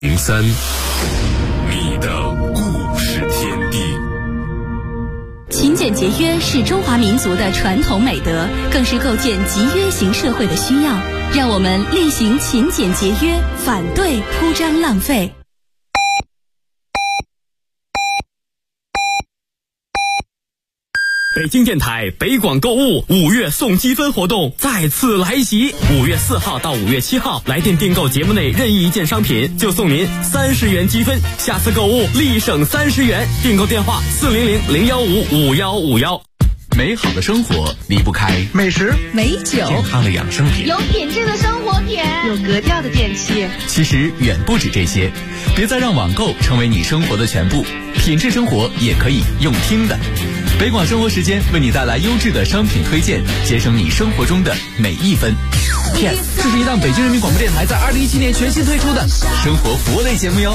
03，你的故事天地。 勤俭节约是中华民族的传统美德，更是构建集约型社会的需要。让我们厉行勤俭节约，反对铺张浪费。 北京电台北广购物5月送积分活动再次来袭，5月4号到5月7号，来电订购节目内任意一件商品，就送您30元积分，下次购物立省30元。订购电话400-015-5151。 美好的生活离不开美食、 美酒、 健康的养生品， 有品质的生活品， 有格调的电器。 其实远不止这些，别再让网购成为你生活的全部，品质生活也可以用听的。北广生活时间为你带来优质的商品推荐，节省你生活中的每一分。Yes， 这是一档北京人民广播电台在2017年全新推出的生活服务类节目哟。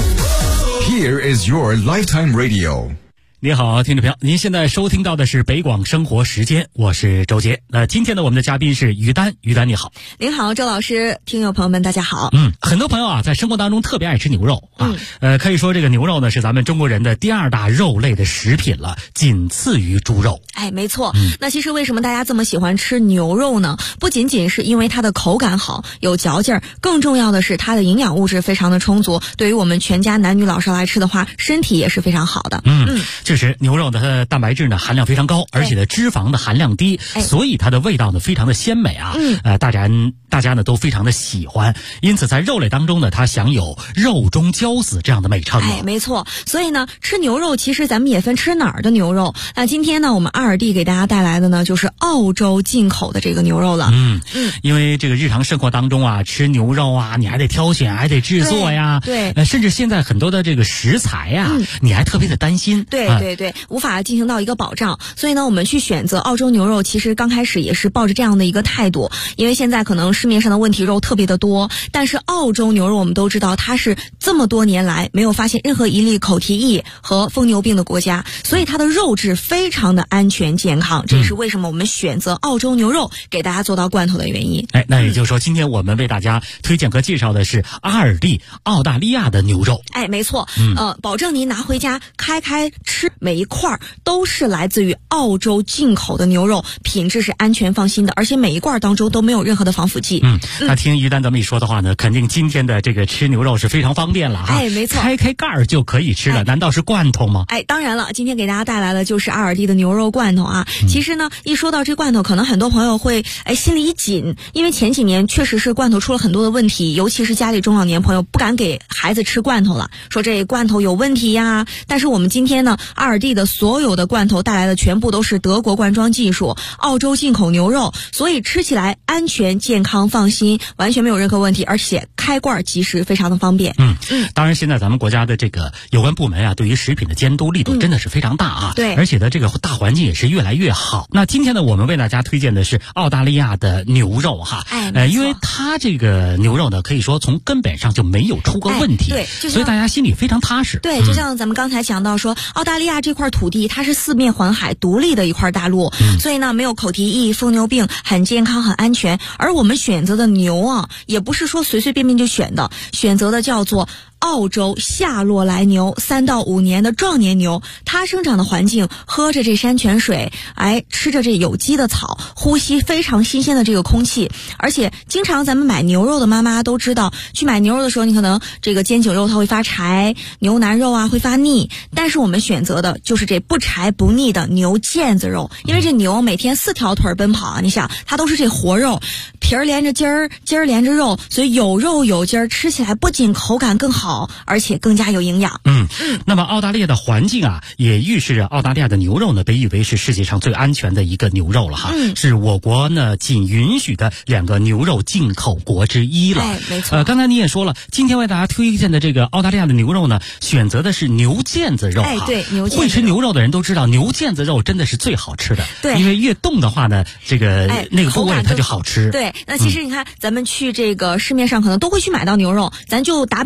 Here is your lifetime radio。 你好，听众朋友，您现在收听到的是北广生活时间，我是周杰。今天呢，我们的嘉宾是于丹，于丹你好。 您好，周老师，听友朋友们大家好。 很多朋友啊，在生活当中特别爱吃牛肉啊。可以说这个牛肉呢是咱们中国人的第2大肉类的食品了，仅次于猪肉。 哎，没错。那其实为什么大家这么喜欢吃牛肉呢？不仅仅是因为它的口感好，有嚼劲儿，更重要的是它的营养物质非常的充足，对于我们全家男女老少来吃的话，身体也是非常好的。 确实牛肉的它的蛋白质呢含量非常高，而且的脂肪的含量低，所以它的味道呢非常的鲜美啊。大家呢都非常的喜欢，因此在肉类当中呢，它享有肉中骄子这样的美称。 哎，没错。所以呢，吃牛肉其实咱们也分吃哪儿的牛肉。那今天呢，我们阿尔蒂给大家带来的呢，就是澳洲进口的这个牛肉了。 因为这个日常生活当中啊，吃牛肉啊，你还得挑选，还得制作呀。 对。 甚至现在很多的这个食材呀，你还特别的担心。 对，无法进行到一个保障。所以呢，我们去选择澳洲牛肉，其实刚开始也是抱着这样的一个态度，因为现在可能市面上的问题肉特别的多，但是澳洲牛肉我们都知道，它是这么多年来没有发现任何一例口蹄疫和疯牛病的国家，所以它的肉质非常的安全健康。这也是为什么我们选择澳洲牛肉给大家做到罐头的原因。 那也就是说，今天我们为大家推荐和介绍的是阿尔蒂澳大利亚的牛肉。 哎，没错。保证您拿回家开吃，每一块都是来自于澳洲进口的牛肉，品质是安全放心的，而且每一罐当中都没有任何的防腐剂。 那听于丹这么一说的话呢，肯定今天的这个吃牛肉是非常方便了哈。 哎，没错， 开盖儿就可以吃了。难道是罐头吗？ 哎，当然了，今天给大家带来的就是阿尔蒂的牛肉罐头啊。其实呢，一说到这罐头，可能很多朋友会心里一紧，因为前几年确实是罐头出了很多的问题，尤其是家里中老年朋友不敢给孩子吃罐头了，说这罐头有问题呀。但是我们今天呢，阿尔蒂的所有的罐头带来的全部都是德国罐装技术，澳洲进口牛肉，所以吃起来安全健康放心，完全没有任何问题，而且开罐即食，非常的方便。 当然现在咱们国家的这个有关部门啊，对于食品的监督力度真的是非常大啊。 对， 而且呢这个大环境也是越来越好。那今天呢，我们为大家推荐的是澳大利亚的牛肉哈。因为它这个牛肉呢，可以说从根本上就没有出过问题。 对， 所以大家心里非常踏实。 对，就像咱们刚才讲到说，澳大利亚这块土地它是4面环海独立的一块大陆，所以呢没有口蹄疫、疯牛病，很健康很安全。而我们选择的牛啊，也不是说随随便便就选择的叫做澳洲夏洛来牛，3到5年的壮年牛，它生长的环境，喝着这山泉水，吃着这有机的草，呼吸非常新鲜的这个空气。而且经常咱们买牛肉的妈妈都知道，去买牛肉的时候，你可能这个煎酒肉它会发柴，牛腩肉啊会发腻，但是我们选择的就是这不柴不腻的牛腱子肉。因为这牛每天4条腿奔跑啊，你想它都是这活肉，皮儿连着筋儿，筋儿连着肉，所以有肉有筋儿，吃起来不仅口感更好，而且更加有营养。 那么澳大利亚的环境啊，也预示着澳大利亚的牛肉呢被誉为是世界上最安全的一个牛肉了哈。是我国呢仅允许的2个牛肉进口国之一了。 没错。 刚才你也说了，今天为大家推荐的这个澳大利亚的牛肉呢，选择的是牛腱子肉哈。 对，牛腱子肉。 会吃牛肉的人都知道，牛腱子肉真的是最好吃的。 对， 因为越冻的话呢，这个那个部位它就好吃。 对，那其实你看，咱们去这个市面上可能都会去买到牛肉，咱就打比方买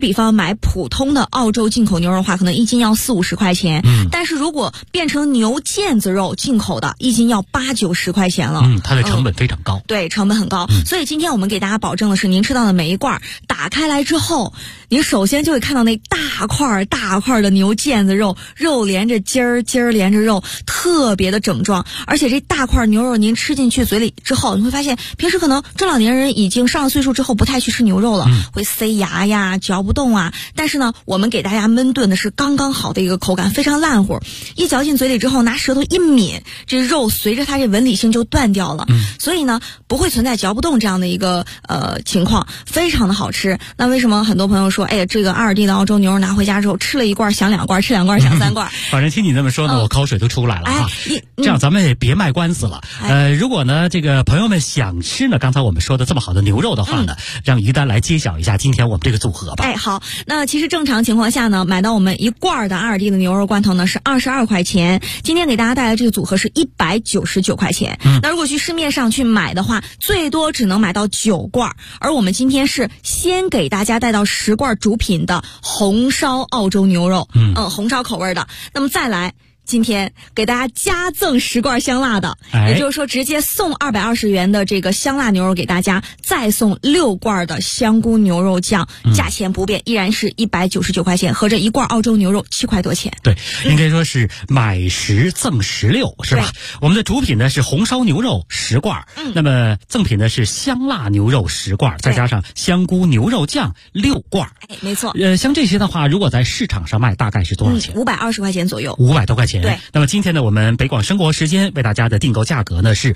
买普通的澳洲进口牛肉的话，可能1斤要40-50块钱。但是如果变成牛腱子肉进口的，1斤要80-90块钱了。 它的成本非常高。 对，成本很高。所以今天我们给大家保证的是，您吃到的每一罐打开来之后，您首先就会看到那大块的牛腱子肉，肉连着筋儿，筋儿连着肉，特别的整壮。而且这大块牛肉您吃进去嘴里之后，你会发现平时可能中老年人已经上了岁数之后不太去吃牛肉了，会塞牙呀，嚼不动啊。但是呢，我们给大家焖炖的是刚刚好的一个口感，非常烂乎，一嚼进嘴里之后，拿舌头一抿，这肉随着它这纹理性就断掉了。所以呢，不会存在嚼不动这样的一个情况，非常的好吃。那为什么很多朋友说，哎呀，这个2D的澳洲牛肉拿回家之后，吃了1罐想2罐，吃2罐想3罐？ 反正听你这么说呢，我口水都出来了啊！这样咱们也别卖官司了。如果呢，这个朋友们想吃呢，刚才我们说的这么好的牛肉的话呢，让于丹来揭晓一下今天我们这个组合吧。 好，那其实正常情况下呢，买到我们1罐的2D的牛肉罐头呢是22块钱，今天给大家带来这个组合是199块钱。那如果去市面上去买的话，最多只能买到9罐，而我们今天是先给大家带到10罐主品的红烧澳洲牛肉，红烧口味的。那么再来，今天给大家加赠10罐香辣的，也就是说直接送220元的这个香辣牛肉给大家，再送6罐的香菇牛肉酱，价钱不变，依然是199块钱，合着1罐澳洲牛肉7块多钱。 对，应该说是买10赠16，是吧？我们的主品呢是红烧牛肉10罐，那么赠品呢是香辣牛肉10罐，再加上香菇牛肉酱6罐。 没错。 像这些的话，如果在市场上卖，大概是多少钱 ？520块钱左右。 500多块钱。 对。 那么今天呢，我们北广生活时间为大家的订购价格呢是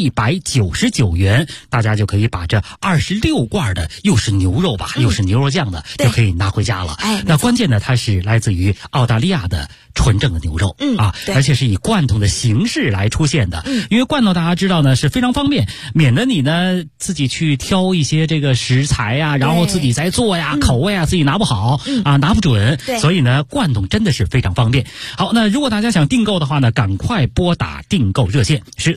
199元，大家就可以把这26罐的又是牛肉吧，又是牛肉酱的，就可以拿回家了。那关键呢，它是来自于澳大利亚的纯正的牛肉，而且是以罐头的形式来出现的。因为罐头大家知道呢是非常方便，免得你呢自己去挑一些这个食材呀，然后自己再做呀，口味啊自己拿不好拿不准，所以呢罐头真的是非常方便。好，那如果大家想订购的话呢，赶快拨打订购热线是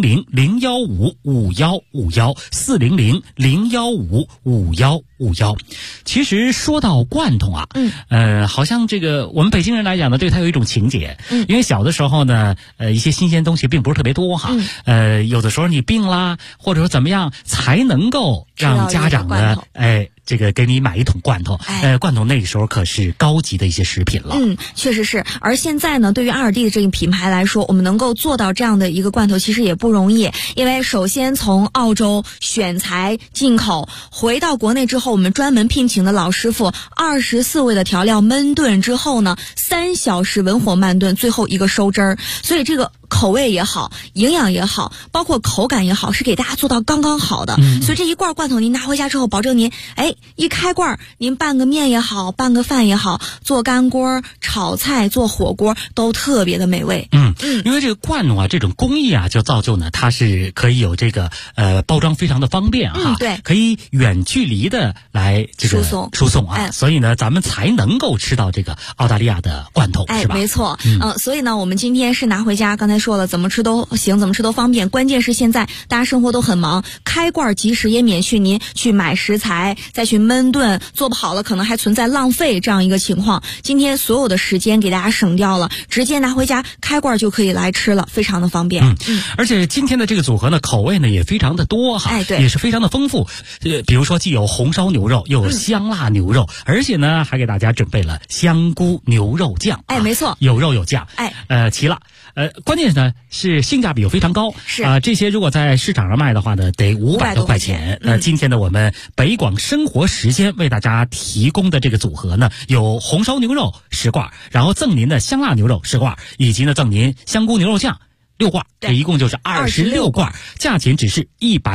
400-015-5151，400-015-5151。其实说到罐头啊，好像这个我们北京人来讲呢，对它有一种情节，因为小的时候呢，一些新鲜东西并不是特别多哈，有的时候你病啦，或者说怎么样，才能够让家长呢，这个给你买一桶罐头，罐头那个时候可是高级的一些食品了。 确实是。而现在呢，对于2D的这个品牌来说，我们能够做到这样的一个罐头，其实也不容易。因为首先从澳洲选材进口回到国内之后，我们专门聘请的老师傅，24味的调料焖炖之后呢，3小时文火慢炖，最后一个收汁儿。所以这个口味也好，营养也好，包括口感也好，是给大家做到刚刚好的。所以这1罐罐头您拿回家之后，保证您一开罐，您拌个面也好，拌个饭也好，做干锅、炒菜、做火锅都特别的美味。 因为这个罐头啊，这种工艺啊，就造就呢，它是可以有这个包装非常的方便哈， 对， 可以远距离的来这个输送啊，所以呢，咱们才能够吃到这个澳大利亚的罐头，是吧？ 没错。所以呢，我们今天是拿回家，刚才说了，怎么吃都行，怎么吃都方便。关键是现在大家生活都很忙，开罐即食也免去您去买食材，再去焖炖，做不好了可能还存在浪费这样一个情况。今天所有的时间给大家省掉了，直接拿回家开罐就可以来吃了，非常的方便。 而且今天的这个组合呢，口味呢也非常的多哈，也是非常的丰富。比如说既有红烧牛肉，又有香辣牛肉，而且呢还给大家准备了香菇牛肉酱。 没错， 有肉有酱，齐了。关键呢是性价比又非常高， 是这些如果在市场上卖的话呢，得500多块钱。今天呢，我们北广生活时间为大家提供的这个组合呢，有红烧牛肉10罐，然后赠您的香辣牛肉10罐，以及呢赠您香菇牛肉酱6罐，这一共就是26罐，价钱只是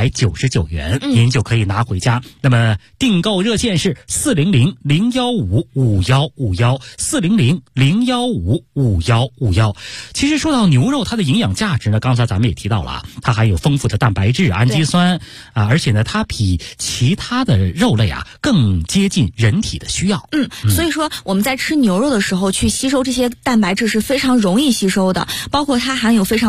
199元，您就可以拿回家。那么订购热线是400-015-5151，400-015-5151。其实说到牛肉，它的营养价值呢，刚才咱们也提到了啊，它含有丰富的蛋白质、氨基酸而且呢，它比其他的肉类啊更接近人体的需要。 所以说我们在吃牛肉的时候，去吸收这些蛋白质是非常容易吸收的，包括它含有非常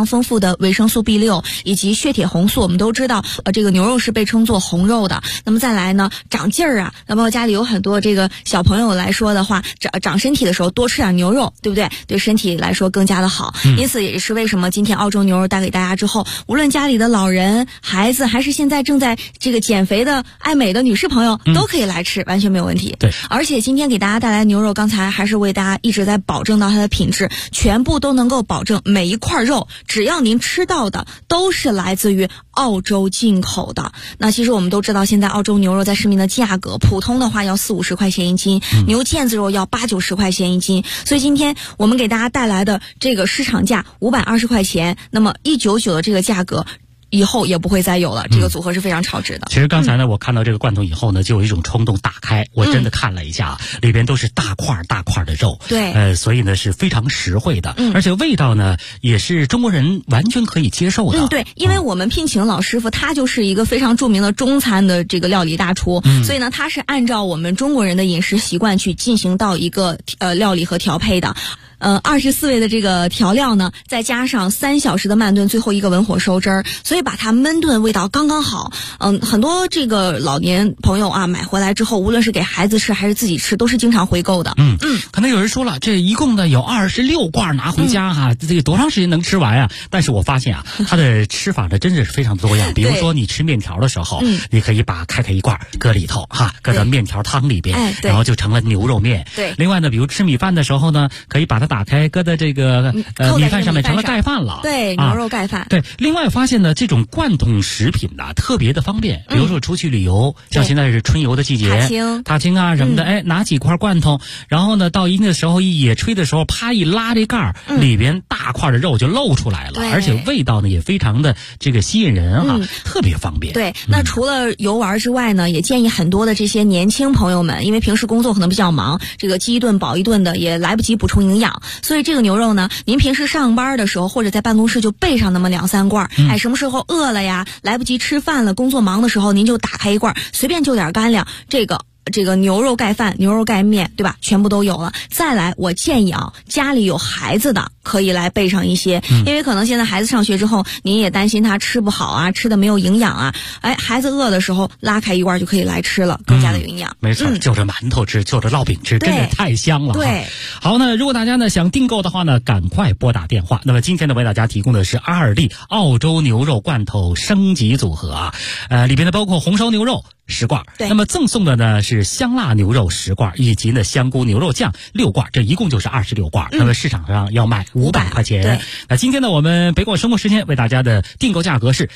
常丰富的维生素 B6 以及血铁红素。我们都知道，这个牛肉是被称作红肉的。那么再来呢，长劲儿啊，那么家里有很多这个小朋友来说的话，长身体的时候多吃点牛肉，对不对？对身体来说更加的好。因此也是为什么今天澳洲牛肉带给大家之后，无论家里的老人、孩子，还是现在正在这个减肥的爱美的女士朋友，都可以来吃，完全没有问题。 对， 而且今天给大家带来牛肉，刚才还是为大家一直在保证到它的品质，全部都能够保证每一块肉，只要您吃到的都是来自于澳洲进口的。那其实我们都知道，现在澳洲牛肉在市面的价格，普通的话要40-50块钱一斤，牛腱子肉要80-90块钱一斤。所以今天我们给大家带来的这个市场价520块钱，那么199的这个价格以后也不会再有了，这个组合是非常超值的。 其实刚才呢，我看到这个罐头以后呢，就有一种冲动打开，我真的看了一下，里边都是大块大块的肉， 对， 所以呢是非常实惠的，而且味道呢也是中国人完全可以接受的。 对，因为我们聘请老师傅，他就是一个非常著名的中餐的这个料理大厨，所以呢，他是按照我们中国人的饮食习惯去进行到一个料理和调配的。24味的这个调料呢，再加上3小时的慢炖，最后一个文火收汁儿，所以把它焖炖味道刚刚好。很多这个老年朋友啊，买回来之后，无论是给孩子吃还是自己吃，都是经常回购的。 可能有人说了，这一共呢有26罐拿回家哈，这个多长时间能吃完啊？但是我发现啊，它的吃法呢真的是非常多样。比如说你吃面条的时候，你可以把开一罐搁里头哈，搁到面条汤里边，然后就成了牛肉面。 对。 另外呢，比如吃米饭的时候呢，可以把它打开，搁在这个米饭上面，成了盖饭了。 对，牛肉盖饭。 对。另外发现呢，这种罐头食品呢特别的方便，比如说出去旅游，像现在是春游的季节，踏青啊什么的，拿几块罐头，然后呢到一定的时候一野炊的时候，啪一拉这盖儿，里边大块的肉就露出来了，而且味道呢也非常的这个吸引人啊，特别方便。 对。那除了游玩之外呢，也建议很多的这些年轻朋友们，因为平时工作可能比较忙，这个饥一顿饱一顿的也来不及补充营养，所以这个牛肉呢，您平时上班的时候或者在办公室就备上那么2-3罐，什么时候饿了呀，来不及吃饭了，工作忙的时候，您就打开一罐，随便就点干粮，这个牛肉盖饭、牛肉盖面，对吧？全部都有了。再来，我建议啊，家里有孩子的可以来备上一些，因为可能现在孩子上学之后，您也担心他吃不好啊，吃的没有营养啊。孩子饿的时候拉开一罐就可以来吃了，更加的有营养。 没错，就着馒头吃，就着烙饼吃，真的太香了。 对。 好呢，如果大家呢想订购的话呢，赶快拨打电话。那么今天呢为大家提供的是阿尔利澳洲牛肉罐头升级组合啊，里边呢包括红烧牛肉10罐，那么赠送的呢是香辣牛肉10罐，以及呢香菇牛肉酱6罐，这一共就是26罐。那么市场上要卖500块钱。那今天呢我们北广生活时间为大家的订购价格是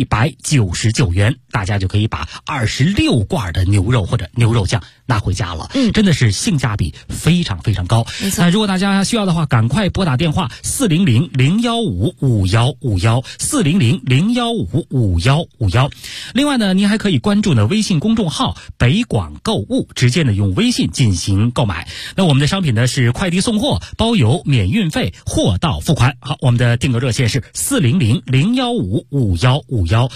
199元，大家就可以把26罐的牛肉或者牛肉酱拿回家了。真的是性价比非常非常高。那如果大家需要的话，赶快拨打电话400-015-5151 400-015-5151。另外呢，您还可以关注呢微信公众号北广购物，直接呢用微信进行购买。那我们的商品呢是快递送货，包邮免运费，货到付款。好，我们的订购热线是400-015-5151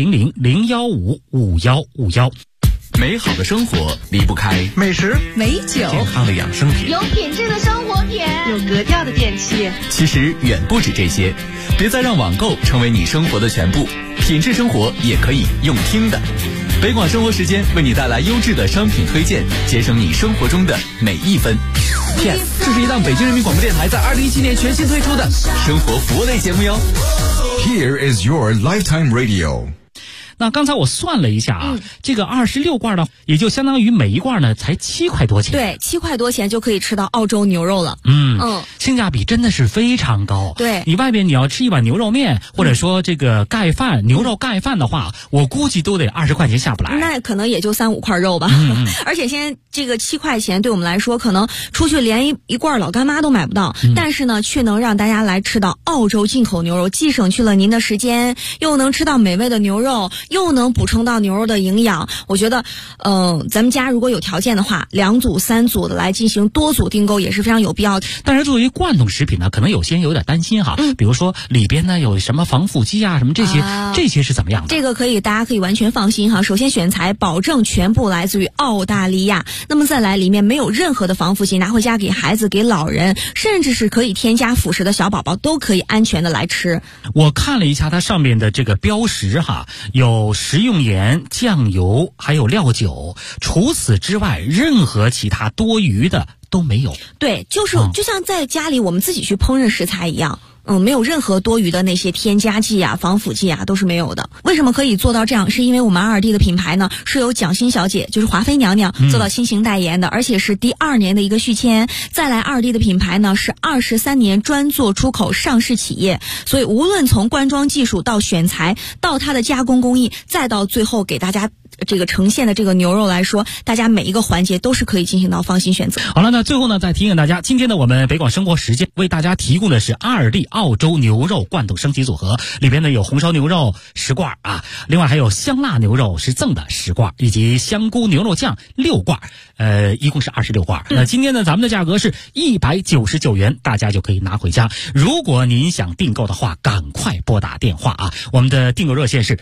400-015-5151。 美好的生活离不开美食、 美酒、 健康的养生品、 有品质的生活品、 有格调的电器。 其实远不止这些，别再让网购成为你生活的全部，品质生活也可以用听的。北广生活时间为你带来优质的商品推荐，节省你生活中的每一分。Yes， 这是一档北京人民广播电台在2017年全新推出的生活服务类节目哟。 Here is your lifetime radio。 那刚才我算了一下啊，这个26罐呢，也就相当于每一罐呢才7块多钱。 对，7块多钱就可以吃到澳洲牛肉了。 性价比真的是非常高。 对， 你外边你要吃一碗牛肉面，或者说这个盖饭、牛肉盖饭的话，我估计都得20块钱下不来。 那可能也就3-5块肉吧。而且现在这个7块钱对我们来说，可能出去连一罐老干妈都买不到，但是呢，却能让大家来吃到澳洲进口牛肉，既省去了您的时间，又能吃到美味的牛肉， 又能补充到牛肉的营养。我觉得，咱们家如果有条件的话，2组、3组的来进行多组订购也是非常有必要的。 但是作为罐头食品呢，可能有些人有点担心哈，比如说里边呢有什么防腐剂啊什么这些是怎么样的？ 这个大家可以完全放心哈。首先选材保证全部来自于澳大利亚，那么再来里面没有任何的防腐剂，拿回家给孩子、给老人，甚至是可以添加辅食的小宝宝都可以安全的来吃。 我看了一下它上面的这个标识哈，有食用盐、酱油还有料酒，除此之外任何其他多余的都没有。 对，就像在家里我们自己去烹饪食材一样。没有任何多余的那些添加剂啊、防腐剂啊，都是没有的。为什么可以做到这样？是因为我们2D的品牌呢，是由蒋欣小姐，就是华妃娘娘做到亲情代言的，而且是第2年的一个续签。再来2D的品牌呢，是23年专做出口上市企业，所以无论从灌装技术到选材，到它的加工工艺，再到最后给大家这个呈现的这个牛肉来说，大家每一个环节都是可以进行到放心选择。 好了，那最后呢，再提醒大家，今天呢，我们北广生活时间为大家提供的是2D澳洲牛肉罐头升级组合，里边呢有红烧牛肉10罐啊，另外还有香辣牛肉是赠的10罐，以及香菇牛肉酱6罐，一共是26罐。那今天呢，咱们的价格是199元，大家就可以拿回家。如果您想订购的话，赶快拨打电话啊，我们的订购热线是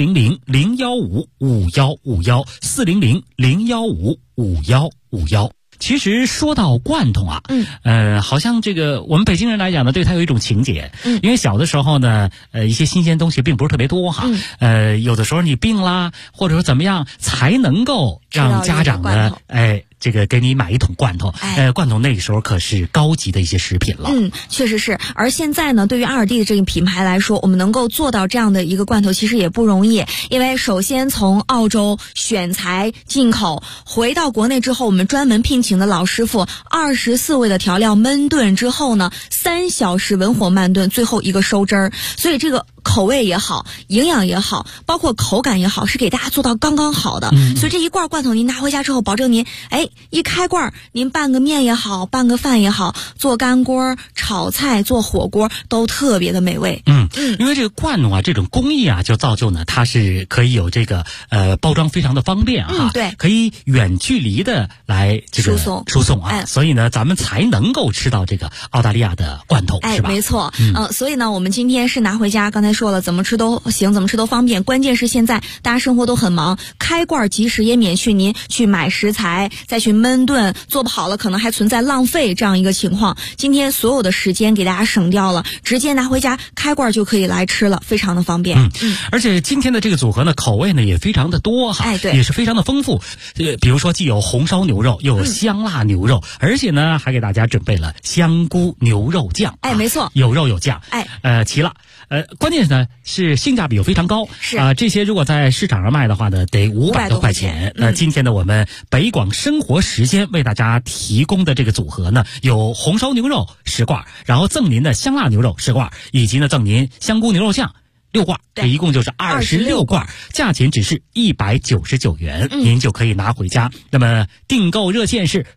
400-015-5151，400-015-5151。其实说到罐头啊，好像这个我们北京人来讲呢，对它有一种情节，因为小的时候呢，一些新鲜东西并不是特别多哈，有的时候你病啦，或者说怎么样，才能够让家长呢，这个给你买一桶罐头，罐头那个时候可是高级的一些食品了。 确实是。而现在呢，对于2D的这个品牌来说，我们能够做到这样的一个罐头，其实也不容易。因为首先从澳洲选材进口，回到国内之后，我们专门聘请的老师傅，24味的调料焖炖之后呢，3小时文火慢炖，最后一个收汁儿。所以这个口味也好，营养也好，包括口感也好，是给大家做到刚刚好的。所以这一罐罐头您拿回家之后，保证您一开罐，您拌个面也好，拌个饭也好，做干锅、炒菜、做火锅都特别的美味。 因为这个罐头啊，这种工艺啊，就造就呢，它是可以有这个包装非常的方便啊， 对， 可以远距离的来这个输送啊，所以呢，咱们才能够吃到这个澳大利亚的罐头，是吧？ 没错。所以呢，我们今天是拿回家，刚才说了，怎么吃都行，怎么吃都方便。关键是现在大家生活都很忙，开罐即食也免去您去买食材，再去焖炖，做不好了可能还存在浪费这样一个情况。今天所有的时间给大家省掉了，直接拿回家开罐就可以来吃了，非常的方便。 而且今天的这个组合呢，口味呢也非常的多哈， 对， 也是非常的丰富。比如说既有红烧牛肉，又有香辣牛肉，而且呢还给大家准备了香菇牛肉酱。 没错， 有肉有酱。齐了。关键呢是性价比又非常高， 是这些如果在市场上卖的话呢，得500多块钱。今天呢，我们北广生活时间为大家提供的这个组合呢，有红烧牛肉10罐，然后赠您的香辣牛肉10罐，以及呢赠您香菇牛肉酱6罐，这一共就是26罐，价钱只是199元，您就可以拿回家。那么订购热线是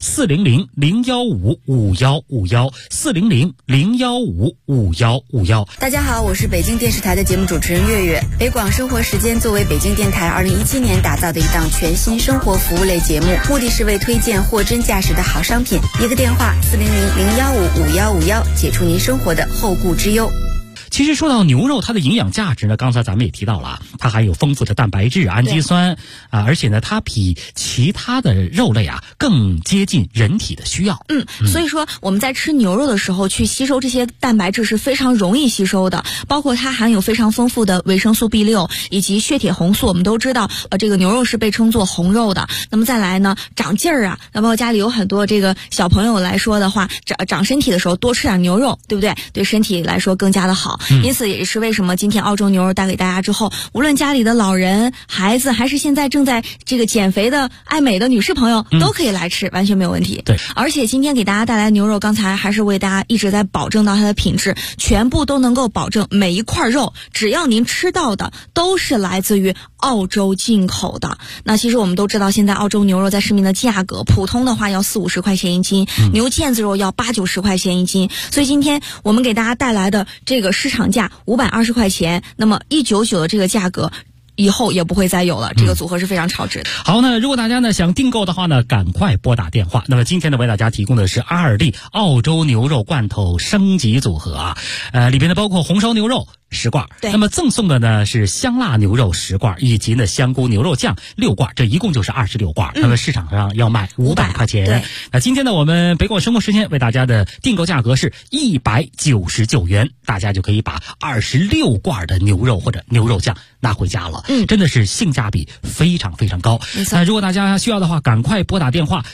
400-015-5151，400-015-5151。 大家好，我是北京电视台的节目主持人月月。北广生活时间作为北京电台2017年打造的一档全新生活服务类节目，目的是为推荐货真价实的好商品。一个电话400-015-5151，解除您生活的后顾之忧。 其实说到牛肉，它的营养价值呢，刚才咱们也提到了，它还有丰富的蛋白质、氨基酸而且呢，它比其他的肉类啊更接近人体的需要。 所以说我们在吃牛肉的时候，去吸收这些蛋白质是非常容易吸收的，包括它含有非常丰富的维生素 B6 以及血铁红素。我们都知道，这个牛肉是被称作红肉的。那么再来呢，长劲儿啊，那么家里有很多这个小朋友来说的话，长身体的时候多吃点牛肉，对不对？对身体来说更加的好。因此也是为什么今天澳洲牛肉带给大家之后，无论家里的老人、孩子，还是现在正在这个减肥的爱美的女士朋友，都可以来吃，完全没有问题。 对， 而且今天给大家带来的牛肉，刚才还是为大家一直在保证到它的品质，全部都能够保证每一块肉，只要您吃到的都是来自于澳洲进口的。那其实我们都知道，现在澳洲牛肉在市面的价格，普通的话要40-50块钱一斤，牛腱子肉要80-90块钱一斤。所以今天我们给大家带来的这个市场价520块钱，那么199的这个价格， 以后也不会再有了。这个组合是非常超值的。 好，那如果大家呢想订购的话呢，赶快拨打电话。那么今天呢为大家提供的是2D 澳洲牛肉罐头升级组合啊，里边呢包括红烧牛肉10罐， 对， 那么赠送的呢是香辣牛肉10罐，以及呢香菇牛肉酱6罐，这一共就是26罐。那么市场上要卖500块钱。 对， 那今天呢我们北广生活时间为大家的订购价格是199元，大家就可以把26罐的牛肉或者牛肉酱拿回家了。真的是性价比非常非常高。那如果大家需要的话，赶快拨打电话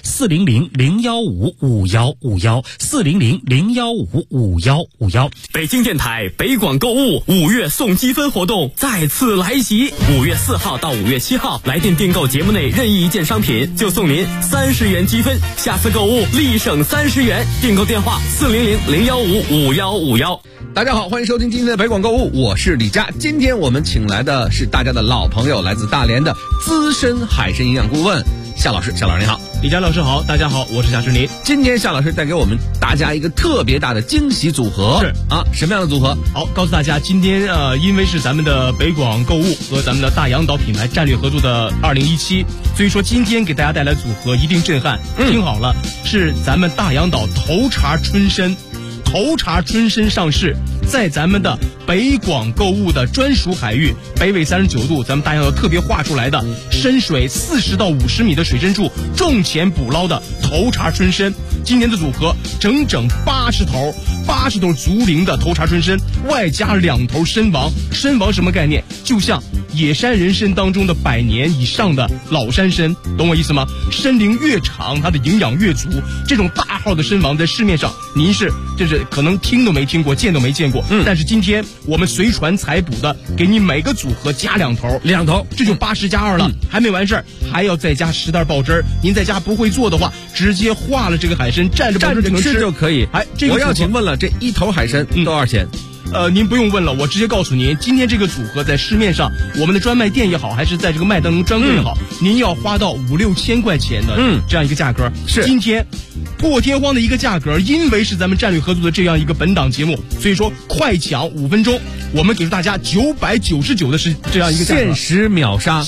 400-015-5151，400-015-5151。 北京电台北广购物5月送积分活动再次来袭，5月4号到5月7号，来电订购节目内任意一件商品，就送您30元积分，下次购物立省30元。订购电话400-015-5151。 大家好，欢迎收听今天的北广购物，我是李佳。今天我们请来的是大家的老朋友，来自大连的资深海参营养顾问夏老师。夏老师你好。 李佳老师好，大家好，我是夏志林。 今天夏老师带给我们大家一个特别大的惊喜组合。 是啊，什么样的组合？ 好，告诉大家，今天因为是咱们的北广购物和咱们的大洋岛品牌战略合作的2017，所以说今天给大家带来组合一定震撼。听好了，是咱们大洋岛头茬春参上市，在咱们的北广购物的专属海域北纬39度，咱们大洋岛特别画出来的深水40到50米的水深处种潜捕捞的头茬春参。今年的组合整整80头足龄的头茬春参，外加2头参王。参王什么概念？就像野山人参当中的100年以上的老山参，懂我意思吗？参龄越长，它的营养越足。这种大号的参王在市面上您是可能听都没听过，见都没见过。但是今天我们随船采捕的，给你每个组合加2头，这就80+2了。还没完事儿，还要再加10袋爆汁儿。您在家不会做的话，直接化了这个海参，蘸着爆汁就能吃就可以。我要请问了，这1头海参多少钱？ 您不用问了，我直接告诉您，今天这个组合在市面上，我们的专卖店也好，还是在这个麦当劳专柜也好，您要花到5-6千块钱的这样一个价格。 是今天破天荒的一个价格，因为是咱们战略合作的这样一个本档节目，所以说快抢5分钟，我们给出大家999的是这样一个价格， 限时秒杀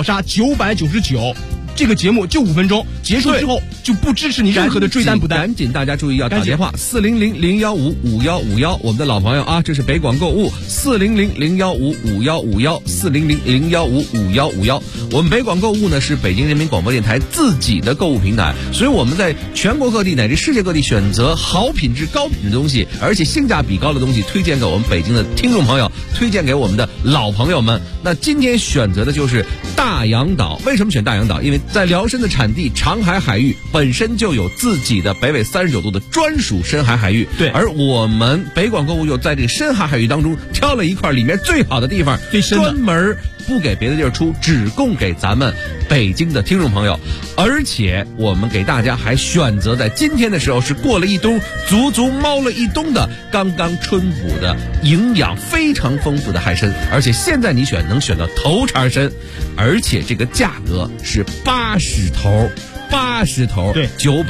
999。这个节目就5分钟，结束之后就不支持你任何的追单补单。 赶紧大家注意要打电话400-015-5151，我们的老朋友啊，这是北广购物400-015-5151 400-015-5151。我们北广购物呢是北京人民广播电台自己的购物平台，所以我们在全国各地乃至世界各地选择好品质高品质的东西，而且性价比高的东西，推荐给我们北京的听众朋友，推荐给我们的老朋友们。那今天选择的就是大洋岛。为什么选大洋岛？因为在辽参的产地长海海域本身就有自己的北纬39度的专属深海海域， 对， 而我们北广购物又在这个深海海域当中挑了一块里面最好的地方，专门不给别的地儿出，只供给咱们北京的听众朋友。而且我们给大家还选择在今天的时候是过了一冬，足足猫了一冬的刚刚春捕的营养非常丰富的海参，而且现在你能选到头茬参，而且这个价格是80头，对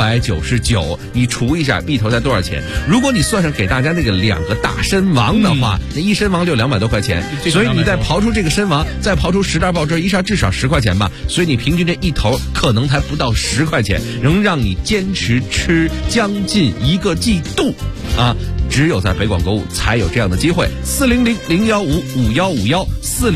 ，999，你除一下一头才多少钱？如果你算上给大家那个2个大参王的话，那一参王就200多块钱，所以你再刨出这个参王，再刨出10袋爆汁，一下至少10块钱吧，所以你平均这一头可能才不到10块钱，能让你坚持吃将近1个季度啊！只有在北广购物才有这样的机会。400-015-5151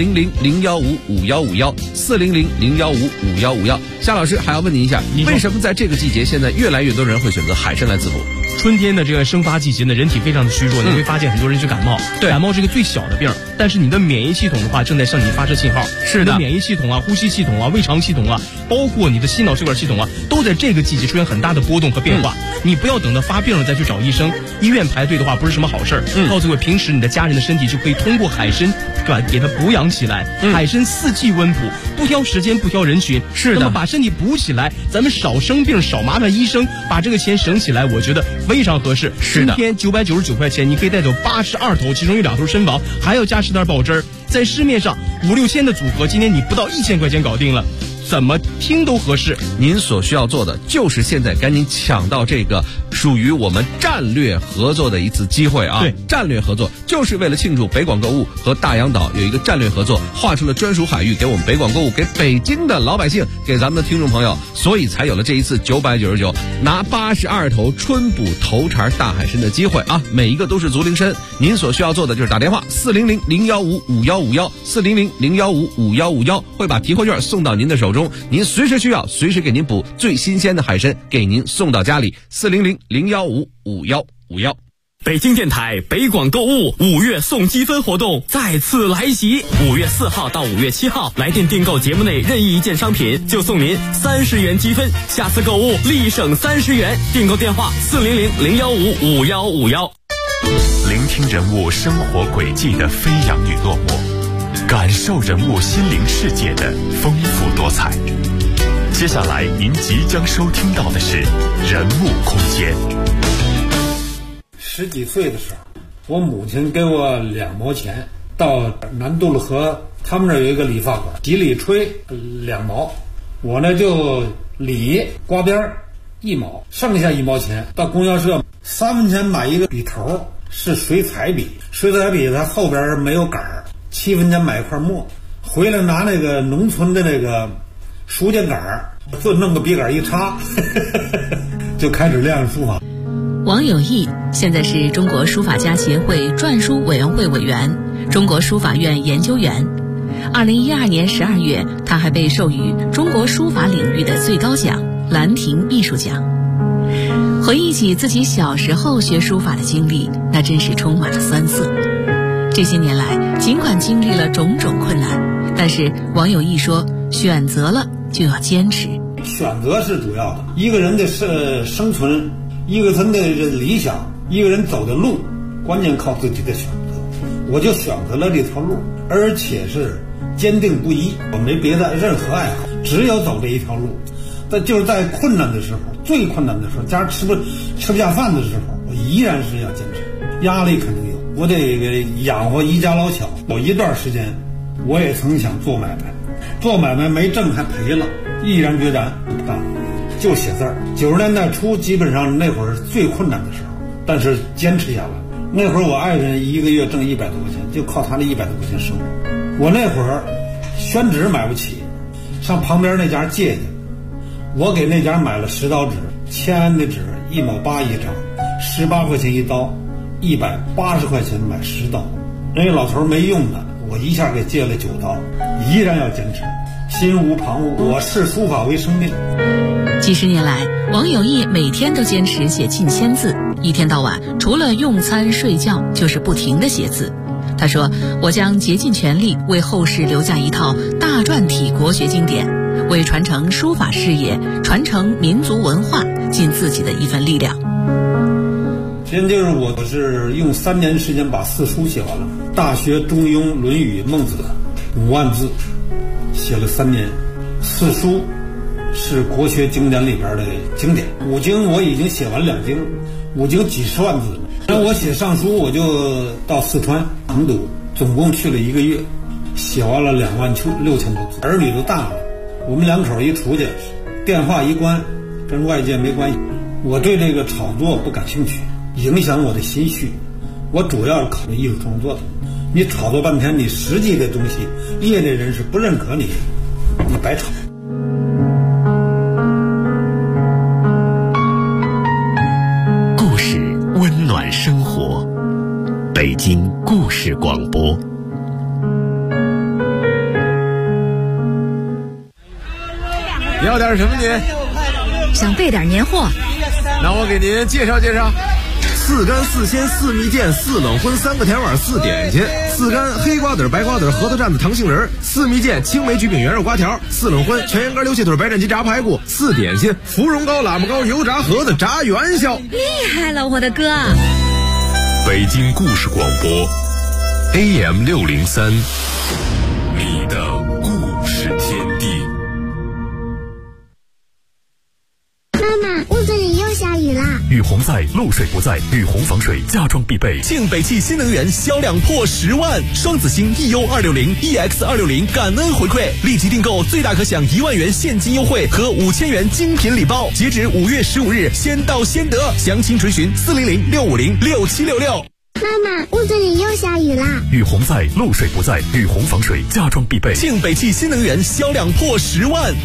400-015-5151 400-015-5151。夏老师还要问您一下，为什么在这个季节现在越来越多人会选择海参来自捕？ 春天的这个生发季节呢，人体非常的虚弱，你会发现很多人就感冒。对，感冒是一个最小的病，但是你的免疫系统的话正在向你发射信号。是的，你的免疫系统啊、呼吸系统啊、胃肠系统啊，包括你的心脑血管系统啊，都在这个季节出现很大的波动和变化。你不要等到发病了再去找医生，医院排队的话不是什么好事儿。告诉各位，平时你的家人的身体就可以通过海参，对吧，给它补养起来。海参4季温补，不挑时间，不挑人群。是的，那么把身体补起来，咱们少生病，少麻烦医生，把这个钱省起来，我觉得非常合适。是的，今天999块钱，你可以带走82头，其中有2头参王，还要加10袋爆汁儿。在市面上5-6千的组合，今天你不到1000块钱搞定了。 怎么听都合适。 您所需要做的就是现在赶紧抢到这个属于我们战略合作的一次机会啊！ 对， 战略合作就是为了庆祝北广购物和大洋岛有一个战略合作，划出了专属海域给我们北广购物，给北京的老百姓，给咱们的听众朋友，所以才有了这一次999拿82头春捕头茬大海参的机会啊！每一个都是足灵参，您所需要做的就是打电话400-015-5151，400-015-5151，会把提货券送到您的手中，您随时需要，随时给您捕最新鲜的海参，给您送到家里。400-015-5151。 北京电台北广购物5月送积分活动再次来袭，5月4号到5月7号，来电订购节目内任意一件商品，就送您30元积分，下次购物立省30元。订购电话400-015-5151。 聆听人物生活轨迹的飞扬与落寞，感受人物心灵世界的丰富多彩。接下来您即将收听到的是人物空间。 10几岁的时候，我母亲给我2毛钱，到南渡了河，他们那儿有一个理发馆，几里吹2毛，我呢就理刮边1毛，剩下1毛钱到供销社3分钱买一个笔头，是水彩笔，水彩笔它后边没有杆儿，7分钱买一块墨，回来拿那个农村的那个书架杆儿，就弄个笔杆一插就开始练书法。 王有义现在是中国书法家协会篆书委员会委员、中国书法院研究员。2012年12月，他还被授予中国书法领域的最高奖兰亭艺术奖。回忆起自己小时候学书法的经历，那真是充满了酸涩。这些年来，尽管经历了种种困难，但是王有义说，选择了就要坚持。 选择是主要的，一个人的生存，一个人的理想，一个人走的路，关键靠自己的选择。我就选择了这条路，而且是坚定不移，我没别的任何爱好，只有走这一条路。但就是在困难的时候，最困难的时候，家吃不下饭的时候，我依然是要坚持。压力肯定有，我得养活一家老小。有一段时间，我也曾想做买卖，做买卖没挣还赔了，毅然决然不干，就写字儿。90年代初，基本上那会儿最困难的时候，但是坚持下来。那会儿我爱人一个月挣100多块钱，就靠他那100多块钱生活。我那会儿宣纸买不起，上旁边那家借去，我给那家买了10刀纸，签的纸1毛8一张，18块钱一刀，180块钱买10刀。那个老头没用的，我一下给借了9刀，依然要坚持，心无旁骛。我视书法为生命。 几十年来，王有义每天都坚持写近1000字，一天到晚除了用餐睡觉就是不停地写字。他说，我将竭尽全力为后世留下一套大篆体国学经典，为传承书法事业、传承民族文化尽自己的一份力量。 现在我是用3年时间把4书写完了，《大学》《中庸》《论语》《孟子》5万字，写了3年。4书是国学经典里边的经典，5经我已经写完2经，5经几十万字了。然后我写上书，我就到四川成都，总共去了1个月，写完了26000多字。儿女都大了，我们2口一出去，电话一关，跟外界没关系。我对这个炒作不感兴趣，影响我的心绪。我主要是考虑艺术创作的。你炒作半天，你实际的东西，业内人士不认可你，你白炒。 故事温暖生活，北京故事广播。 你要点什么您？ 想备点年货。 那我给您介绍介绍：4干4鲜4蜜饯4冷荤3个甜碗4点心，4干黑瓜子白瓜子核桃蘸子糖杏仁，4蜜饯青梅橘饼圆肉瓜条，4冷荤全羊肝溜蟹腿白斩鸡炸排骨，4点心芙蓉糕喇嘛糕油炸盒子炸元宵。 厉害了，我的哥！ 北京故事广播 AM603，你的故事天地。 妈妈，屋子里又下雨啦！ 雨洪在，漏水不在，雨洪防水家装必备。 庆北汽新能源销量破10万，双子星 EU260、EX260感恩回馈，立即订购最大可享1万元现金优惠和5000元精品礼包，截止5月15日，先到先得。详情垂询400-650-6766。 妈妈，屋子里又下雨啦！ 雨洪在，漏水不在，雨洪防水家装必备。 庆北汽新能源销量破10万。